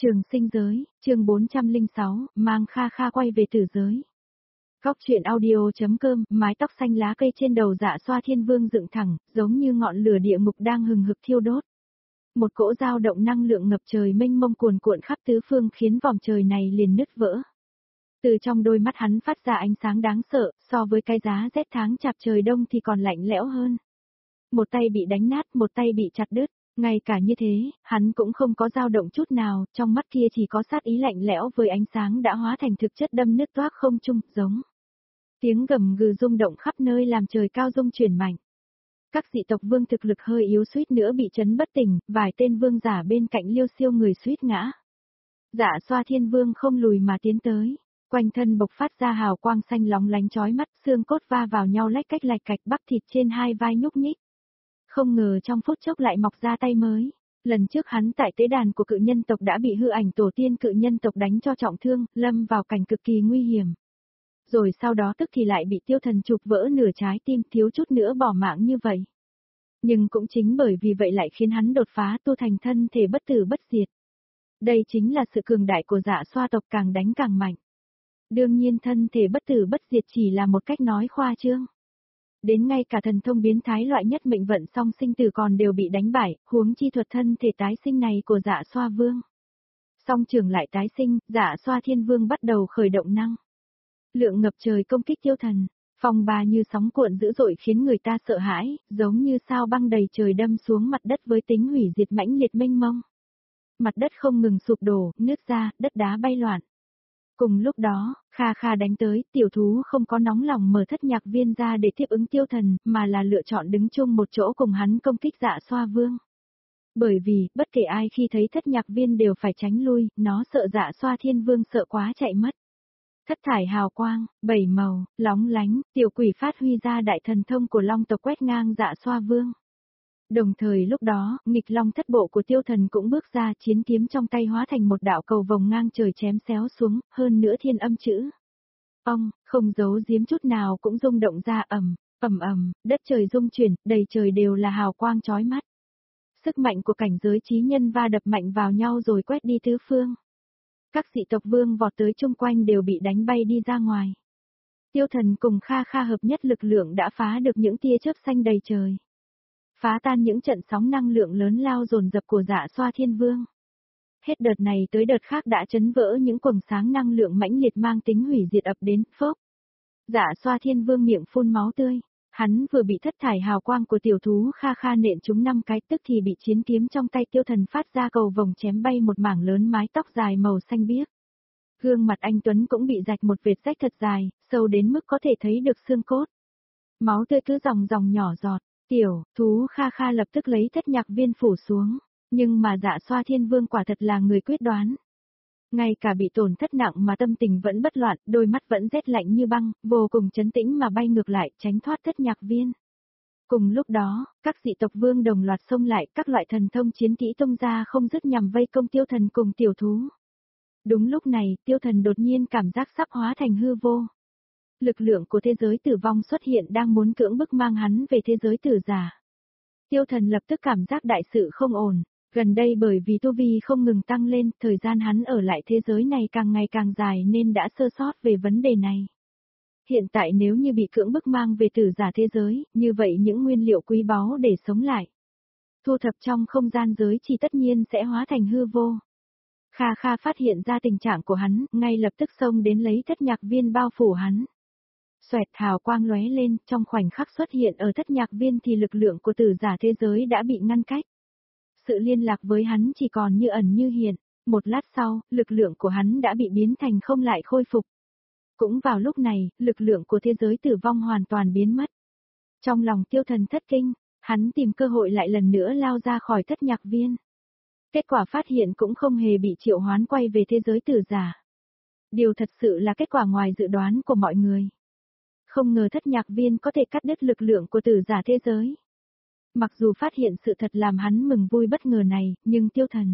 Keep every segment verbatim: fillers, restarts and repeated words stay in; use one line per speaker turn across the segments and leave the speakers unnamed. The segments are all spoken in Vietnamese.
Trường sinh giới, chương bốn trăm lẻ sáu, mang Kha Kha quay về tử giới. Góc truyện audio.com, mái tóc xanh lá cây trên đầu Dạ Xoa Thiên Vương dựng thẳng, giống như ngọn lửa địa ngục đang hừng hực thiêu đốt. Một cỗ dao động năng lượng ngập trời mênh mông cuồn cuộn khắp tứ phương khiến vòng trời này liền nứt vỡ. Từ trong đôi mắt hắn phát ra ánh sáng đáng sợ, so với cái giá rét tháng chạp trời đông thì còn lạnh lẽo hơn. Một tay bị đánh nát, một tay bị chặt đứt. Ngay cả như thế, hắn cũng không có dao động chút nào, trong mắt kia chỉ có sát ý lạnh lẽo với ánh sáng đã hóa thành thực chất đâm nứt toác không trung, giống. Tiếng gầm gừ rung động khắp nơi làm trời cao rung chuyển mạnh. Các dị tộc vương thực lực hơi yếu suýt nữa bị chấn bất tỉnh, vài tên vương giả bên cạnh Liêu Siêu người suýt ngã. Dạ Xoa Thiên Vương không lùi mà tiến tới, quanh thân bộc phát ra hào quang xanh lóng lánh chói mắt, xương cốt va vào nhau lách cách lạch cạch, bắp thịt trên hai vai nhúc nhích. Không ngờ trong phút chốc lại mọc ra tay mới. Lần trước hắn tại tế đàn của cự nhân tộc đã bị hư ảnh tổ tiên cự nhân tộc đánh cho trọng thương, lâm vào cảnh cực kỳ nguy hiểm. Rồi sau đó tức thì lại bị tiêu thần chụp vỡ nửa trái tim, thiếu chút nữa bỏ mạng như vậy. Nhưng cũng chính bởi vì vậy lại khiến hắn đột phá tu thành thân thể bất tử bất diệt. Đây chính là sự cường đại của Dạ Xoa tộc, càng đánh càng mạnh. Đương nhiên thân thể bất tử bất diệt chỉ là một cách nói khoa trương. Đến ngay cả thần thông biến thái loại nhất mệnh vận song sinh tử còn đều bị đánh bại, huống chi thuật thân thể tái sinh này của Dạ Xoa Vương. Song trường lại tái sinh, Dạ Xoa Thiên Vương bắt đầu khởi động năng lượng ngập trời công kích tiêu thần, phong ba như sóng cuộn dữ dội khiến người ta sợ hãi, giống như sao băng đầy trời đâm xuống mặt đất với tính hủy diệt mãnh liệt mênh mông. Mặt đất không ngừng sụp đổ, nứt ra, đất đá bay loạn. Cùng lúc đó, Kha Kha đánh tới, tiểu thú không có nóng lòng mở thất nhạc viên ra để tiếp ứng tiêu thần, mà là lựa chọn đứng chung một chỗ cùng hắn công kích Dạ Xoa Vương. Bởi vì, bất kể ai khi thấy thất nhạc viên đều phải tránh lui, nó sợ Dạ Xoa Thiên Vương sợ quá chạy mất. Thất thải hào quang, bảy màu, lóng lánh, tiểu quỷ phát huy ra đại thần thông của long tộc quét ngang Dạ Xoa Vương. Đồng thời lúc đó, nghịch long thất bộ của tiêu thần cũng bước ra, chiến kiếm trong tay hóa thành một đạo cầu vồng ngang trời chém xéo xuống, hơn nữa thiên âm chữ. Ông, không giấu giếm chút nào cũng rung động ra, ầm, ầm ầm, đất trời rung chuyển, đầy trời đều là hào quang chói mắt. Sức mạnh của cảnh giới chí nhân va đập mạnh vào nhau rồi quét đi tứ phương. Các dị tộc vương vọt tới chung quanh đều bị đánh bay đi ra ngoài. Tiêu thần cùng Kha Kha hợp nhất lực lượng đã phá được những tia chớp xanh đầy trời. Phá tan những trận sóng năng lượng lớn lao dồn dập của Dạ Xoa Thiên Vương. Hết đợt này tới đợt khác đã chấn vỡ những quầng sáng năng lượng mãnh liệt mang tính hủy diệt ập đến, phốc. Dạ Xoa Thiên Vương miệng phun máu tươi, hắn vừa bị thất thải hào quang của tiểu thú Kha Kha nện trúng năm cái, tức thì bị chiến kiếm trong tay tiêu thần phát ra cầu vồng chém bay một mảng lớn mái tóc dài màu xanh biếc. Gương mặt anh Tuấn cũng bị rạch một vệt rách thật dài, sâu đến mức có thể thấy được xương cốt. Máu tươi cứ dòng dòng nhỏ giọt. Tiểu, thú Kha Kha lập tức lấy thất nhạc viên phủ xuống, nhưng mà Dạ Xoa Thiên Vương quả thật là người quyết đoán. Ngay cả bị tổn thất nặng mà tâm tình vẫn bất loạn, đôi mắt vẫn rét lạnh như băng, vô cùng trấn tĩnh mà bay ngược lại, tránh thoát thất nhạc viên. Cùng lúc đó, các dị tộc vương đồng loạt xông lại, các loại thần thông chiến kỹ tung ra không dứt nhằm vây công tiêu thần cùng tiểu thú. Đúng lúc này, tiêu thần đột nhiên cảm giác sắp hóa thành hư vô. Lực lượng của thế giới tử vong xuất hiện đang muốn cưỡng bức mang hắn về thế giới tử giả. Tiêu thần lập tức cảm giác đại sự không ổn, gần đây bởi vì tu vi không ngừng tăng lên, thời gian hắn ở lại thế giới này càng ngày càng dài nên đã sơ sót về vấn đề này. Hiện tại nếu như bị cưỡng bức mang về tử giả thế giới, như vậy những nguyên liệu quý báu để sống lại, thu thập trong không gian giới chỉ tất nhiên sẽ hóa thành hư vô. Kha Kha phát hiện ra tình trạng của hắn, ngay lập tức xông đến lấy thất nhạc viên bao phủ hắn. Xoẹt hào quang lóe lên, trong khoảnh khắc xuất hiện ở thất nhạc viên thì lực lượng của tử giả thế giới đã bị ngăn cách. Sự liên lạc với hắn chỉ còn như ẩn như hiện, một lát sau, lực lượng của hắn đã bị biến thành không lại khôi phục. Cũng vào lúc này, lực lượng của thế giới tử vong hoàn toàn biến mất. Trong lòng tiêu thần thất kinh, hắn tìm cơ hội lại lần nữa lao ra khỏi thất nhạc viên. Kết quả phát hiện cũng không hề bị triệu hoán quay về thế giới tử giả. Điều thật sự là kết quả ngoài dự đoán của mọi người. Không ngờ thất nhạc viên có thể cắt đứt lực lượng của tử giả thế giới. Mặc dù phát hiện sự thật làm hắn mừng vui bất ngờ này, nhưng tiêu thần,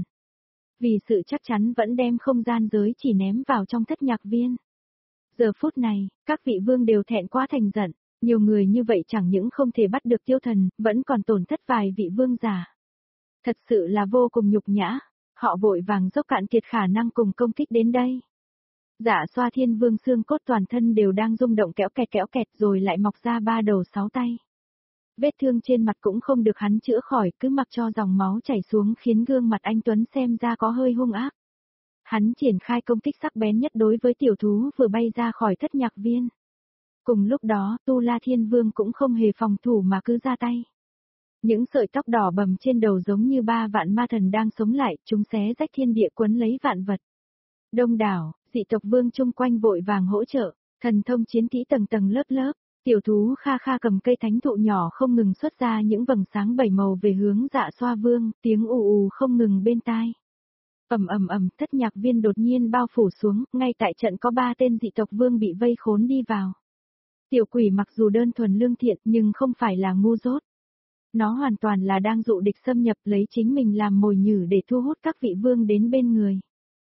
vì sự chắc chắn vẫn đem không gian giới chỉ ném vào trong thất nhạc viên. Giờ phút này, các vị vương đều thẹn quá thành giận, nhiều người như vậy chẳng những không thể bắt được tiêu thần, vẫn còn tổn thất vài vị vương giả. Thật sự là vô cùng nhục nhã. Họ vội vàng dốc cạn kiệt khả năng cùng công kích đến đây. Dạ Xoa Thiên Vương xương cốt toàn thân đều đang rung động kéo kẹt kéo kẹt rồi lại mọc ra ba đầu sáu tay. Vết thương trên mặt cũng không được hắn chữa khỏi, cứ mặc cho dòng máu chảy xuống khiến gương mặt anh Tuấn xem ra có hơi hung ác. Hắn triển khai công kích sắc bén nhất đối với tiểu thú vừa bay ra khỏi thất nhạc viên. Cùng lúc đó, Tu La Thiên Vương cũng không hề phòng thủ mà cứ ra tay. Những sợi tóc đỏ bầm trên đầu giống như ba vạn ma thần đang sống lại, chúng xé rách thiên địa quấn lấy vạn vật. Đông đảo, dị tộc vương chung quanh vội vàng hỗ trợ, thần thông chiến kỹ tầng tầng lớp lớp, tiểu thú Kha Kha cầm cây thánh thụ nhỏ không ngừng xuất ra những vầng sáng bảy màu về hướng Dạ Xoa Vương, tiếng ù ù không ngừng bên tai. Ầm ầm ầm, thất nhạc viên đột nhiên bao phủ xuống, ngay tại trận có ba tên dị tộc vương bị vây khốn đi vào. Tiểu quỷ mặc dù đơn thuần lương thiện nhưng không phải là ngu dốt. Nó hoàn toàn là đang dụ địch xâm nhập lấy chính mình làm mồi nhử để thu hút các vị vương đến bên người.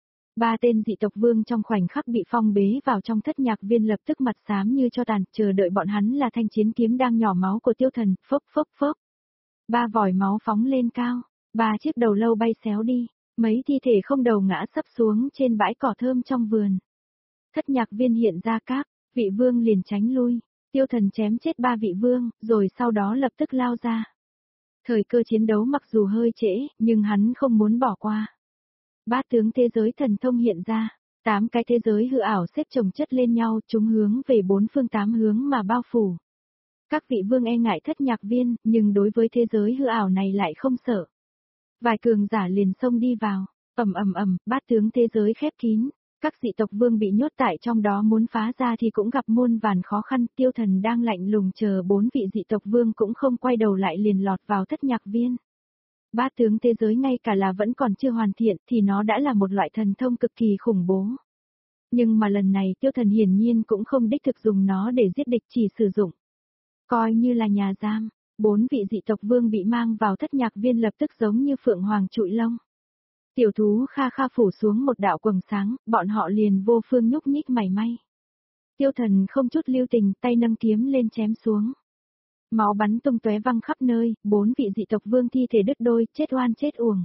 Ba tên dị tộc vương trong khoảnh khắc bị phong bế vào trong thất nhạc viên lập tức mặt xám như cho tàn, chờ đợi bọn hắn là thanh chiến kiếm đang nhỏ máu của tiêu thần, phốc phốc phốc. Ba vòi máu phóng lên cao, ba chiếc đầu lâu bay xéo đi, mấy thi thể không đầu ngã sấp xuống trên bãi cỏ thơm trong vườn. Thất nhạc viên hiện ra các vị vương liền tránh lui, tiêu thần chém chết ba vị vương, rồi sau đó lập tức lao ra. Thời cơ chiến đấu mặc dù hơi trễ, nhưng hắn không muốn bỏ qua. Bát tướng thế giới thần thông hiện ra, tám cái thế giới hư ảo xếp chồng chất lên nhau, chúng hướng về bốn phương tám hướng mà bao phủ. Các vị vương e ngại thất nhạc viên, nhưng đối với thế giới hư ảo này lại không sợ. Vài cường giả liền xông đi vào, ầm ầm ầm, bát tướng thế giới khép kín, các dị tộc vương bị nhốt tại trong đó muốn phá ra thì cũng gặp muôn vàn khó khăn, tiêu thần đang lạnh lùng chờ bốn vị dị tộc vương cũng không quay đầu lại liền lọt vào thất nhạc viên. Bát tướng thế giới ngay cả là vẫn còn chưa hoàn thiện thì nó đã là một loại thần thông cực kỳ khủng bố. Nhưng mà lần này tiêu thần hiển nhiên cũng không đích thực dùng nó để giết địch, chỉ sử dụng coi như là nhà giam. Bốn vị dị tộc vương bị mang vào thất nhạc viên lập tức giống như phượng hoàng trụi lông. Tiểu thú Kha Kha phủ xuống một đạo quầng sáng, bọn họ liền vô phương nhúc nhích mảy may. Tiêu thần không chút lưu tình, tay nâng kiếm lên chém xuống. Máu bắn tung tóe văng khắp nơi, bốn vị dị tộc vương thi thể đứt đôi, chết oan chết uổng.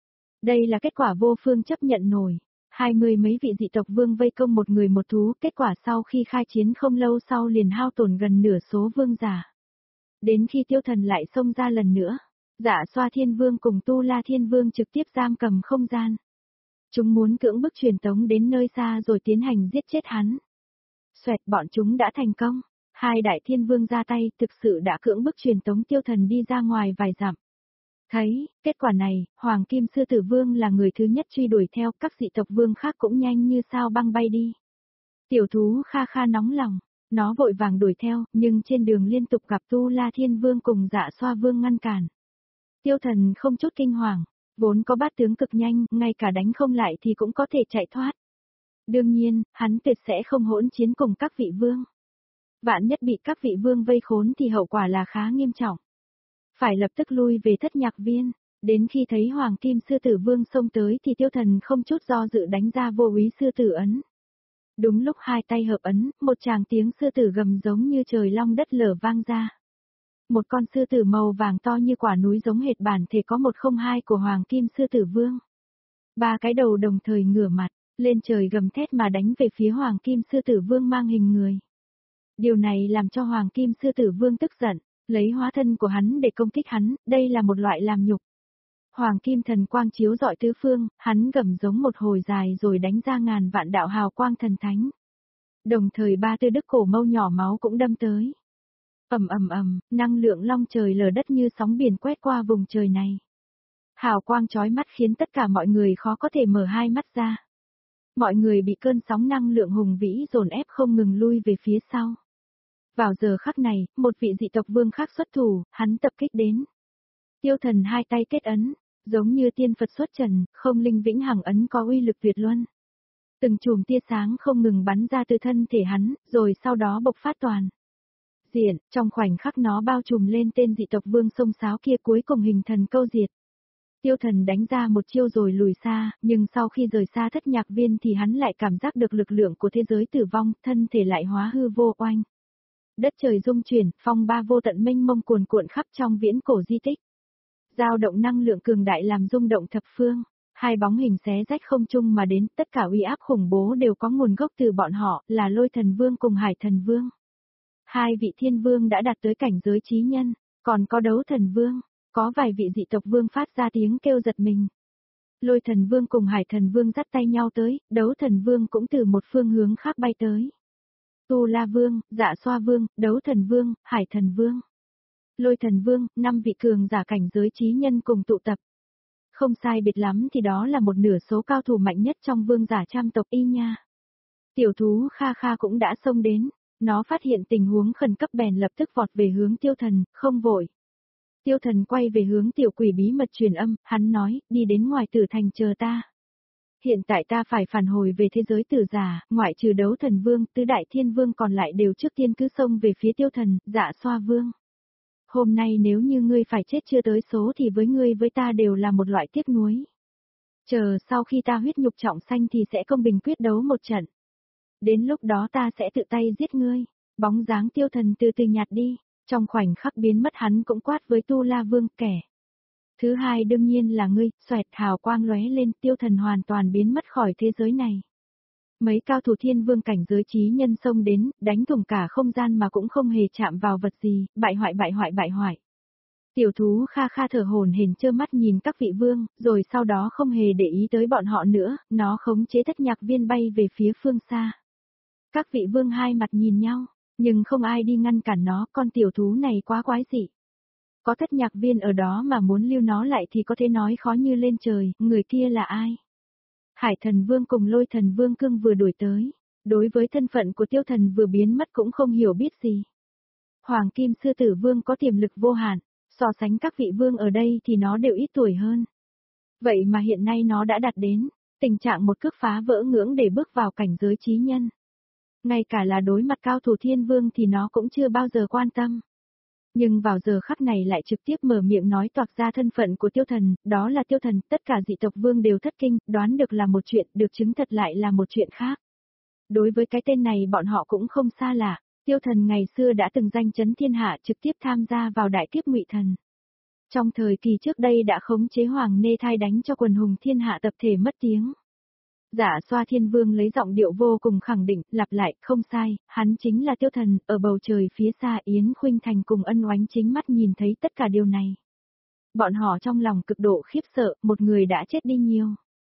Đây là kết quả vô phương chấp nhận nổi. Hai mươi mấy vị dị tộc vương vây công một người một thú, kết quả sau khi khai chiến không lâu sau liền hao tổn gần nửa số vương giả. Đến khi tiêu thần lại xông ra lần nữa, Dạ Xoa Thiên Vương cùng Tu La Thiên Vương trực tiếp giam cầm không gian. Chúng muốn cưỡng bức truyền tống đến nơi xa rồi tiến hành giết chết hắn. Xoẹt, bọn chúng đã thành công. Hai đại thiên vương ra tay thực sự đã cưỡng bức truyền tống tiêu thần đi ra ngoài vài dặm. Thấy, kết quả này, Hoàng Kim Sư Tử Vương là người thứ nhất truy đuổi theo, các dị tộc vương khác cũng nhanh như sao băng bay đi. Tiểu thú Kha Kha nóng lòng, nó vội vàng đuổi theo, nhưng trên đường liên tục gặp Tu La Thiên Vương cùng Dạ Xoa Vương ngăn cản. Tiêu thần không chút kinh hoàng, vốn có bát tướng cực nhanh, ngay cả đánh không lại thì cũng có thể chạy thoát. Đương nhiên, hắn tuyệt sẽ không hỗn chiến cùng các vị vương. Vạn nhất bị các vị vương vây khốn thì hậu quả là khá nghiêm trọng. Phải lập tức lui về thất nhạc viên, đến khi thấy Hoàng Kim Sư Tử Vương xông tới thì tiêu thần không chút do dự đánh ra vô úy sư tử ấn. Đúng lúc hai tay hợp ấn, một tràng tiếng sư tử gầm giống như trời long đất lở vang ra. Một con sư tử màu vàng to như quả núi giống hệt bản thể có một không hai của Hoàng Kim Sư Tử Vương. Ba cái đầu đồng thời ngửa mặt, lên trời gầm thét mà đánh về phía Hoàng Kim Sư Tử Vương mang hình người. Điều này làm cho Hoàng Kim Sư Tử Vương tức giận, lấy hóa thân của hắn để công kích hắn, đây là một loại làm nhục. Hoàng Kim Thần Quang chiếu rọi tứ phương, hắn gầm giống một hồi dài rồi đánh ra ngàn vạn đạo hào quang thần thánh. Đồng thời ba tư đức cổ mâu nhỏ máu cũng đâm tới. Ầm ầm ầm, năng lượng long trời lở đất như sóng biển quét qua vùng trời này. Hào quang chói mắt khiến tất cả mọi người khó có thể mở hai mắt ra. Mọi người bị cơn sóng năng lượng hùng vĩ dồn ép không ngừng lui về phía sau. Vào giờ khắc này, một vị dị tộc vương khác xuất thủ, hắn tập kích đến. Tiêu thần hai tay kết ấn, giống như tiên Phật xuất trần, không linh vĩnh hằng ấn có uy lực tuyệt luân. Từng chùm tia sáng không ngừng bắn ra từ thân thể hắn, rồi sau đó bộc phát toàn diện, trong khoảnh khắc nó bao trùm lên tên dị tộc vương sông sáo kia cuối cùng hình thần câu diệt. Tiêu thần đánh ra một chiêu rồi lùi xa, nhưng sau khi rời xa thất nhạc viên thì hắn lại cảm giác được lực lượng của thế giới tử vong, thân thể lại hóa hư vô oanh. Đất trời rung chuyển, phong ba vô tận mênh mông cuồn cuộn khắp trong viễn cổ di tích. Dao động năng lượng cường đại làm rung động thập phương. Hai bóng hình xé rách không trung mà đến, tất cả uy áp khủng bố đều có nguồn gốc từ bọn họ, là Lôi Thần Vương cùng Hải Thần Vương. Hai vị thiên vương đã đạt tới cảnh giới chí nhân, còn có Đấu Thần Vương, có vài vị dị tộc vương phát ra tiếng kêu giật mình. Lôi Thần Vương cùng Hải Thần Vương dắt tay nhau tới, Đấu Thần Vương cũng từ một phương hướng khác bay tới. Tu La Vương, Dạ Xoa Vương, Đấu Thần Vương, Hải Thần Vương, Lôi Thần Vương, năm vị cường giả cảnh giới chí nhân cùng tụ tập. Không sai biệt lắm thì đó là một nửa số cao thủ mạnh nhất trong vương giả trăm tộc y nha. Tiểu thú Kha Kha cũng đã xông đến, nó phát hiện tình huống khẩn cấp bèn lập tức vọt về hướng Tiêu Thần, không vội. Tiêu Thần quay về hướng tiểu quỷ bí mật truyền âm, hắn nói, đi đến ngoài tử thành chờ ta. Hiện tại ta phải phản hồi về thế giới tử giả, ngoại trừ Đấu Thần Vương, tứ đại thiên vương còn lại đều trước tiên cứ xông về phía Tiêu Thần, Dạ Xoa Vương. Hôm nay nếu như ngươi phải chết chưa tới số thì với ngươi với ta đều là một loại tiếc nuối. Chờ sau khi ta huyết nhục trọng sanh thì sẽ công bình quyết đấu một trận. Đến lúc đó ta sẽ tự tay giết ngươi. Bóng dáng Tiêu Thần từ từ nhạt đi, trong khoảnh khắc biến mất hắn cũng quát với Tu La Vương kẻ. Thứ hai đương nhiên là ngươi, xoẹt hào quang lóe lên, Tiêu Thần hoàn toàn biến mất khỏi thế giới này. Mấy cao thủ thiên vương cảnh giới chí nhân xông đến, đánh thủng cả không gian mà cũng không hề chạm vào vật gì, bại hoại bại hoại bại hoại. Tiểu thú Kha Kha thở hổn hển trơ mắt nhìn các vị vương, rồi sau đó không hề để ý tới bọn họ nữa, nó khống chế thất nhạc viên bay về phía phương xa. Các vị vương hai mặt nhìn nhau, nhưng không ai đi ngăn cản nó, con tiểu thú này quá quái dị. Có thất nhạc viên ở đó mà muốn lưu nó lại thì có thể nói khó như lên trời, người kia là ai? Hải Thần Vương cùng Lôi Thần Vương cương vừa đuổi tới, đối với thân phận của Tiêu Thần vừa biến mất cũng không hiểu biết gì. Hoàng Kim Sư Tử Vương có tiềm lực vô hạn, so sánh các vị vương ở đây thì nó đều ít tuổi hơn. Vậy mà hiện nay nó đã đạt đến tình trạng một cước phá vỡ ngưỡng để bước vào cảnh giới chí nhân. Ngay cả là đối mặt cao thủ thiên vương thì nó cũng chưa bao giờ quan tâm. Nhưng vào giờ khắc này lại trực tiếp mở miệng nói toạc ra thân phận của Tiêu Thần, đó là Tiêu Thần, tất cả dị tộc vương đều thất kinh, đoán được là một chuyện, được chứng thật lại là một chuyện khác. Đối với cái tên này bọn họ cũng không xa lạ, Tiêu Thần ngày xưa đã từng danh chấn thiên hạ trực tiếp tham gia vào đại kiếp Ngụy Thần. Trong thời kỳ trước đây đã khống chế Hoàng Nê Thai đánh cho quần hùng thiên hạ tập thể mất tiếng. Dạ Xoa Thiên Vương lấy giọng điệu vô cùng khẳng định, lặp lại, không sai, hắn chính là Tiêu Thần, ở bầu trời phía xa Yến Khuynh Thành cùng Ân Oánh chính mắt nhìn thấy tất cả điều này. Bọn họ trong lòng cực độ khiếp sợ, một người đã chết đi nhiều.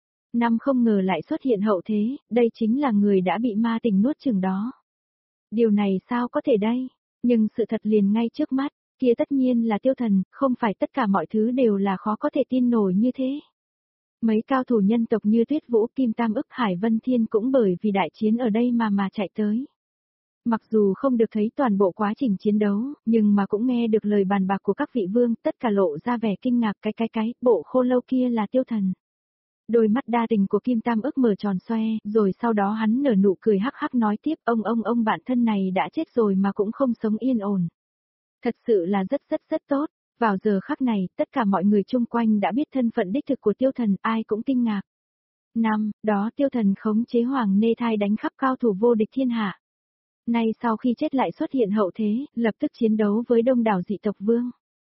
Năm không ngờ lại xuất hiện hậu thế, đây chính là người đã bị ma tình nuốt chửng đó. Điều này sao có thể đây? Nhưng sự thật liền ngay trước mắt, kia tất nhiên là Tiêu Thần, không phải tất cả mọi thứ đều là khó có thể tin nổi như thế. Mấy cao thủ nhân tộc như Tuyết Vũ, Kim Tam Ức, Hải Vân Thiên cũng bởi vì đại chiến ở đây mà mà chạy tới. Mặc dù không được thấy toàn bộ quá trình chiến đấu, nhưng mà cũng nghe được lời bàn bạc của các vị vương, tất cả lộ ra vẻ kinh ngạc, cái cái cái, bộ khô lâu kia là Tiêu Thần. Đôi mắt đa tình của Kim Tam Ức mở tròn xoe, rồi sau đó hắn nở nụ cười hắc hắc nói tiếp, ông ông ông bạn thân này đã chết rồi mà cũng không sống yên ổn. Thật sự là rất rất rất tốt. Vào giờ khắc này, tất cả mọi người chung quanh đã biết thân phận đích thực của Tiêu Thần, ai cũng kinh ngạc. Năm, đó Tiêu Thần khống chế Hoàng Nê Thai đánh khắp cao thủ vô địch thiên hạ. Nay sau khi chết lại xuất hiện hậu thế, lập tức chiến đấu với đông đảo dị tộc vương.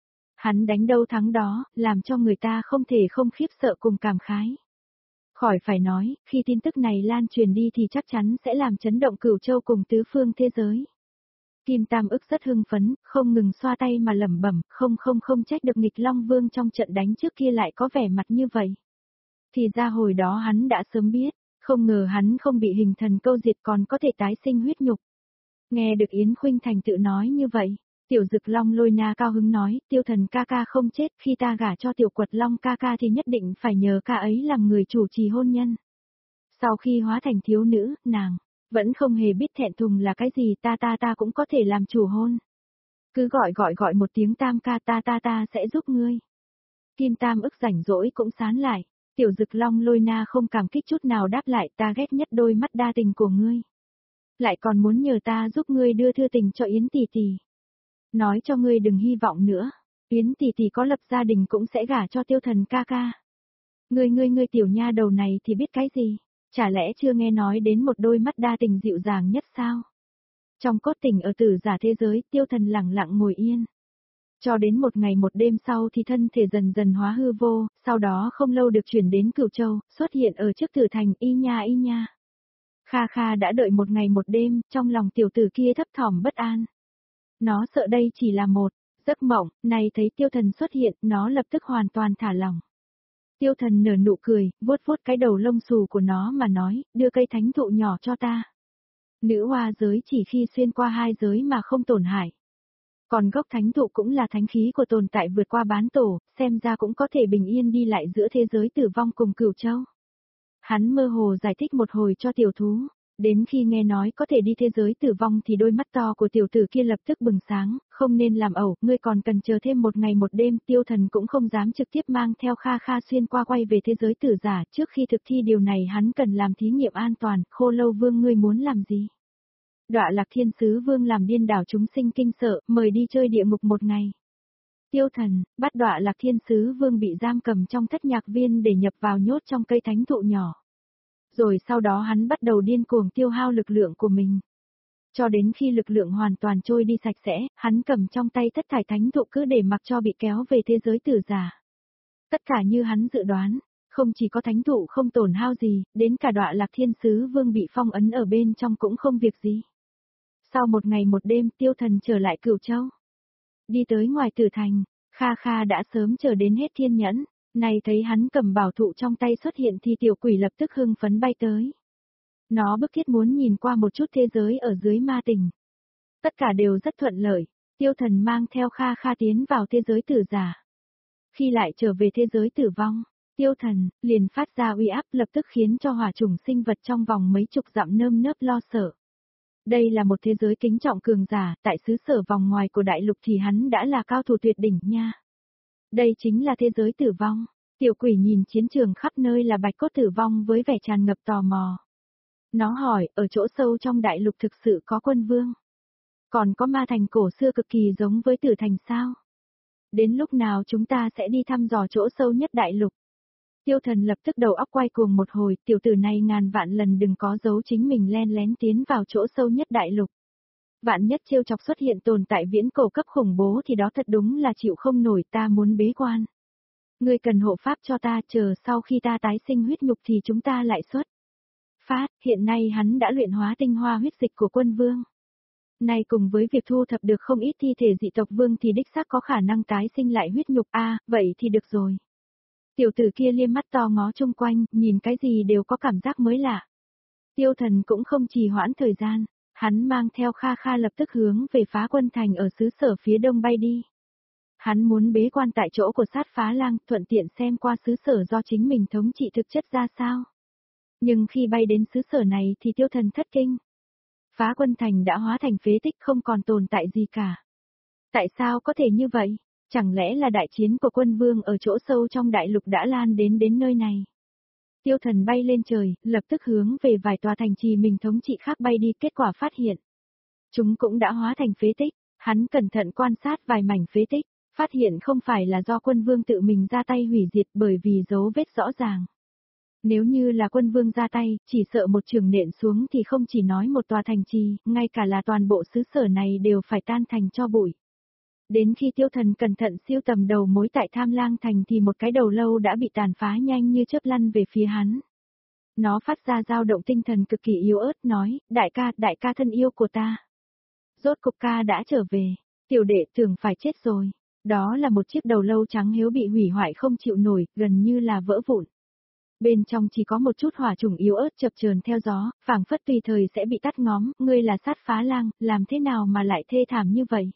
Hắn đánh đâu thắng đó, làm cho người ta không thể không khiếp sợ cùng cảm khái. Khỏi phải nói, khi tin tức này lan truyền đi thì chắc chắn sẽ làm chấn động cửu châu cùng tứ phương thế giới. Kim Tam Ức rất hưng phấn, không ngừng xoa tay mà lẩm bẩm, không không không trách được nghịch Long Vương trong trận đánh trước kia lại có vẻ mặt như vậy. Thì ra hồi đó hắn đã sớm biết, không ngờ hắn không bị hình thần câu diệt còn có thể tái sinh huyết nhục. Nghe được Yến Khuynh Thành tự nói như vậy, Tiểu Dực Long Lôi Na cao hứng nói, Tiêu Thần ca ca không chết, khi ta gả cho Tiểu Quật Long ca ca thì nhất định phải nhờ ca ấy làm người chủ trì hôn nhân. Sau khi hóa thành thiếu nữ, nàng vẫn không hề biết thẹn thùng là cái gì, ta ta ta cũng có thể làm chủ hôn. Cứ gọi gọi gọi một tiếng Tam ca, ta ta ta sẽ giúp ngươi. Kim Tam Ức rảnh rỗi cũng sán lại, Tiểu Dực Long Lôi Na không cảm kích chút nào đáp lại, ta ghét nhất đôi mắt đa tình của ngươi. Lại còn muốn nhờ ta giúp ngươi đưa thư tình cho Yến tỷ tỷ. Nói cho ngươi đừng hy vọng nữa, Yến tỷ tỷ có lập gia đình cũng sẽ gả cho Tiêu Thần ca ca. Ngươi ngươi ngươi tiểu nha đầu này thì biết cái gì? Chả lẽ chưa nghe nói đến một đôi mắt đa tình dịu dàng nhất sao? Trong cốt tình ở tử giả thế giới, Tiêu Thần lặng lặng ngồi yên. Cho đến một ngày một đêm sau thì thân thể dần dần hóa hư vô, sau đó không lâu được chuyển đến Cửu Châu, xuất hiện ở trước Tử Thành, y nha y nha. Kha Kha đã đợi một ngày một đêm, trong lòng tiểu tử kia thấp thỏm bất an. Nó sợ đây chỉ là một giấc mộng, này thấy Tiêu Thần xuất hiện, nó lập tức hoàn toàn thả lỏng. Tiêu Thần nở nụ cười, vuốt vuốt cái đầu lông xù của nó mà nói, đưa cây thánh thụ nhỏ cho ta. Nữ hoa giới chỉ khi xuyên qua hai giới mà không tổn hại. Còn gốc thánh thụ cũng là thánh khí của tồn tại vượt qua bán tổ, xem ra cũng có thể bình yên đi lại giữa thế giới tử vong cùng Cửu Châu. Hắn mơ hồ giải thích một hồi cho tiểu thú, đến khi nghe nói có thể đi thế giới tử vong thì đôi mắt to của tiểu tử kia lập tức bừng sáng, không nên làm ẩu, ngươi còn cần chờ thêm một ngày một đêm. Tiêu Thần cũng không dám trực tiếp mang theo Kha Kha xuyên qua quay về thế giới tử giả, trước khi thực thi điều này hắn cần làm thí nghiệm an toàn. Khô Lâu Vương, ngươi muốn làm gì? Đọa Lạc Thiên Sứ Vương làm điên đảo chúng sinh kinh sợ, mời đi chơi địa ngục một ngày. Tiêu Thần, bắt Đọa Lạc Thiên Sứ Vương bị giam cầm trong thất nhạc viên để nhập vào nhốt trong cây thánh thụ nhỏ. Rồi sau đó hắn bắt đầu điên cuồng tiêu hao lực lượng của mình. Cho đến khi lực lượng hoàn toàn trôi đi sạch sẽ, hắn cầm trong tay thất thải thánh thụ cứ để mặc cho bị kéo về thế giới tử giả. Tất cả như hắn dự đoán, không chỉ có thánh thụ không tổn hao gì, đến cả Đọa Lạc Thiên Sứ Vương bị phong ấn ở bên trong cũng không việc gì. Sau một ngày một đêm, Tiêu Thần trở lại Cửu Châu. Đi tới ngoài Tử Thành, Kha Kha đã sớm chờ đến hết thiên nhẫn, này thấy hắn cầm bảo thụ trong tay xuất hiện thì tiểu quỷ lập tức hưng phấn bay tới. Nó bức thiết muốn nhìn qua một chút thế giới ở dưới ma tỉnh. Tất cả đều rất thuận lợi, Tiêu Thần mang theo Kha Kha tiến vào thế giới tử giả. Khi lại trở về thế giới tử vong, Tiêu Thần liền phát ra uy áp lập tức khiến cho hỏa chủng sinh vật trong vòng mấy chục dặm nơm nớp lo sợ. Đây là một thế giới kính trọng cường giả, tại xứ sở vòng ngoài của đại lục thì hắn đã là cao thủ tuyệt đỉnh nha. Đây chính là thế giới tử vong. Tiểu quỷ nhìn chiến trường khắp nơi là bạch cốt tử vong với vẻ tràn ngập tò mò. Nó hỏi, ở chỗ sâu trong đại lục thực sự có quân vương? Còn có ma thành cổ xưa cực kỳ giống với Tử Thành sao? Đến lúc nào chúng ta sẽ đi thăm dò chỗ sâu nhất đại lục? Tiêu Thần lập tức đầu óc quay cuồng một hồi, tiểu tử này ngàn vạn lần đừng có giấu chính mình len lén tiến vào chỗ sâu nhất đại lục. Vạn nhất trêu chọc xuất hiện tồn tại viễn cổ cấp khủng bố thì đó thật đúng là chịu không nổi, ta muốn bế quan. Ngươi cần hộ pháp cho ta, chờ sau khi ta tái sinh huyết nhục thì chúng ta lại xuất phát. Hiện nay hắn đã luyện hóa tinh hoa huyết dịch của quân vương. Nay cùng với việc thu thập được không ít thi thể dị tộc vương thì đích xác có khả năng tái sinh lại huyết nhục. A, à, vậy thì được rồi. Tiểu tử kia liếc mắt to ngó chung quanh, nhìn cái gì đều có cảm giác mới lạ. Tiêu Thần cũng không trì hoãn thời gian, hắn mang theo Kha Kha lập tức hướng về Phá Quân Thành ở xứ sở phía đông bay đi. Hắn muốn bế quan tại chỗ của Sát Phá Lang, thuận tiện xem qua xứ sở do chính mình thống trị thực chất ra sao. Nhưng khi bay đến xứ sở này thì Tiêu Thần thất kinh. Phá Quân Thành đã hóa thành phế tích, không còn tồn tại gì cả. Tại sao có thể như vậy? Chẳng lẽ là đại chiến của quân vương ở chỗ sâu trong đại lục đã lan đến đến nơi này? Tiêu Thần bay lên trời, lập tức hướng về vài tòa thành trì mình thống trị khác bay đi, kết quả phát hiện. Chúng cũng đã hóa thành phế tích, hắn cẩn thận quan sát vài mảnh phế tích, phát hiện không phải là do quân vương tự mình ra tay hủy diệt bởi vì dấu vết rõ ràng. Nếu như là quân vương ra tay, chỉ sợ một trường nện xuống thì không chỉ nói một tòa thành trì, ngay cả là toàn bộ xứ sở này đều phải tan thành tro bụi. Đến khi Tiêu Thần cẩn thận siêu tầm đầu mối tại Tham Lang Thành thì một cái đầu lâu đã bị tàn phá nhanh như chớp lăn về phía hắn. Nó phát ra dao động tinh thần cực kỳ yếu ớt nói, đại ca, đại ca thân yêu của ta. Rốt cục ca đã trở về, tiểu đệ tưởng phải chết rồi. Đó là một chiếc đầu lâu trắng hiếu bị hủy hoại không chịu nổi, gần như là vỡ vụn. Bên trong chỉ có một chút hỏa trùng yếu ớt chập chờn theo gió, phảng phất tùy thời sẽ bị tắt ngóm, ngươi là Sát Phá Lang, làm thế nào mà lại thê thảm như vậy?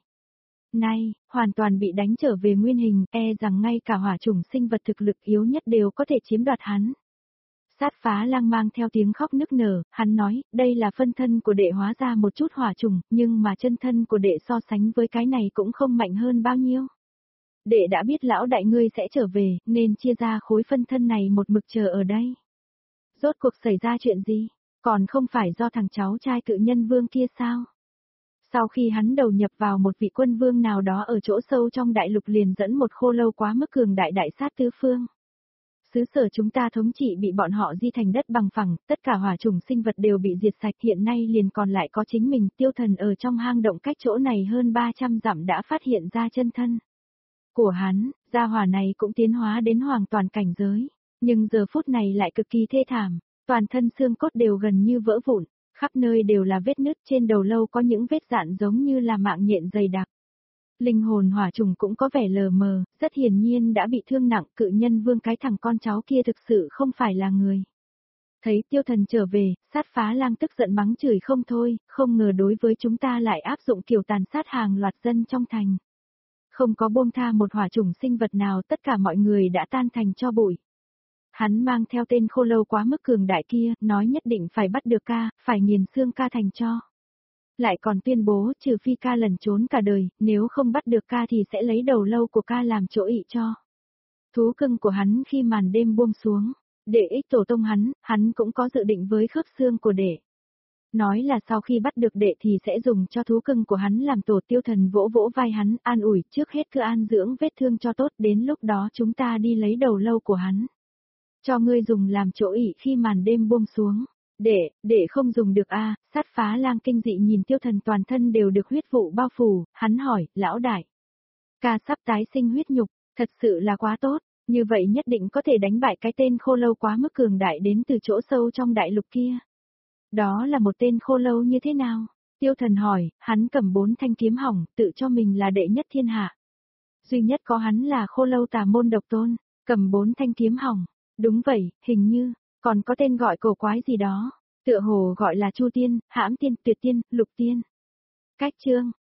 Này, hoàn toàn bị đánh trở về nguyên hình, e rằng ngay cả hỏa chủng sinh vật thực lực yếu nhất đều có thể chiếm đoạt hắn. Sát Phá Lang mang theo tiếng khóc nức nở, hắn nói, đây là phân thân của đệ hóa ra một chút hỏa chủng, nhưng mà chân thân của đệ so sánh với cái này cũng không mạnh hơn bao nhiêu. Đệ đã biết lão đại ngươi sẽ trở về, nên chia ra khối phân thân này một mực chờ ở đây. Rốt cuộc xảy ra chuyện gì? Còn không phải do thằng cháu trai cự nhân vương kia sao? Sau khi hắn đầu nhập vào một vị quân vương nào đó ở chỗ sâu trong đại lục liền dẫn một khô lâu quá mức cường đại đại sát tứ phương. Xứ sở chúng ta thống trị bị bọn họ di thành đất bằng phẳng, tất cả hỏa chủng sinh vật đều bị diệt sạch, hiện nay liền còn lại có chính mình. Tiêu Thần ở trong hang động cách chỗ này hơn ba trăm dặm đã phát hiện ra chân thân. của hắn, gia hỏa này cũng tiến hóa đến hoàn toàn cảnh giới. Nhưng giờ phút này lại cực kỳ thê thảm, toàn thân xương cốt đều gần như vỡ vụn, khắp nơi đều là vết nứt, trên đầu lâu có những vết dạn giống như là mạng nhện dày đặc. Linh hồn hỏa trùng cũng có vẻ lờ mờ, rất hiển nhiên đã bị thương nặng, cự nhân vương cái thằng con cháu kia thực sự không phải là người. Thấy tiêu thần trở về, sát phá lang tức giận mắng chửi không thôi, không ngờ đối với chúng ta lại áp dụng kiểu tàn sát hàng loạt dân trong thành. Không có buông tha một hỏa trùng sinh vật nào, tất cả mọi người đã tan thành tro bụi. Hắn mang theo tên khô lâu quá mức cường đại kia, nói nhất định phải bắt được ca, phải nghiền xương ca thành tro. Lại còn tuyên bố trừ phi ca lẩn trốn cả đời, nếu không bắt được ca thì sẽ lấy đầu lâu của ca làm chỗ ị cho. Thú cưng của hắn khi màn đêm buông xuống, để ích tổ tông hắn, hắn cũng có dự định với khớp xương của đệ. Nói là sau khi bắt được đệ thì sẽ dùng cho thú cưng của hắn làm tổ. Tiêu thần vỗ vỗ vai hắn, an ủi, trước hết cứ an dưỡng vết thương cho tốt, đến lúc đó chúng ta đi lấy đầu lâu của hắn. Cho ngươi dùng làm chỗ ị khi màn đêm buông xuống. Để, để không dùng được a. Sát phá lang kinh dị nhìn tiêu thần, toàn thân đều được huyết vụ bao phủ, hắn hỏi, lão đại. Ca sắp tái sinh huyết nhục, thật sự là quá tốt, như vậy nhất định có thể đánh bại cái tên khô lâu quá mức cường đại đến từ chỗ sâu trong đại lục kia. Đó là một tên khô lâu như thế nào? Tiêu thần hỏi, hắn cầm bốn thanh kiếm hỏng, tự cho mình là đệ nhất thiên hạ. Duy nhất có hắn là khô lâu tà môn độc tôn, cầm bốn thanh kiếm hỏng. Đúng vậy, hình như, còn có tên gọi cổ quái gì đó, tựa hồ gọi là Chu Tiên, Hãm Tiên, Tuyệt Tiên, Lục Tiên. Cách chương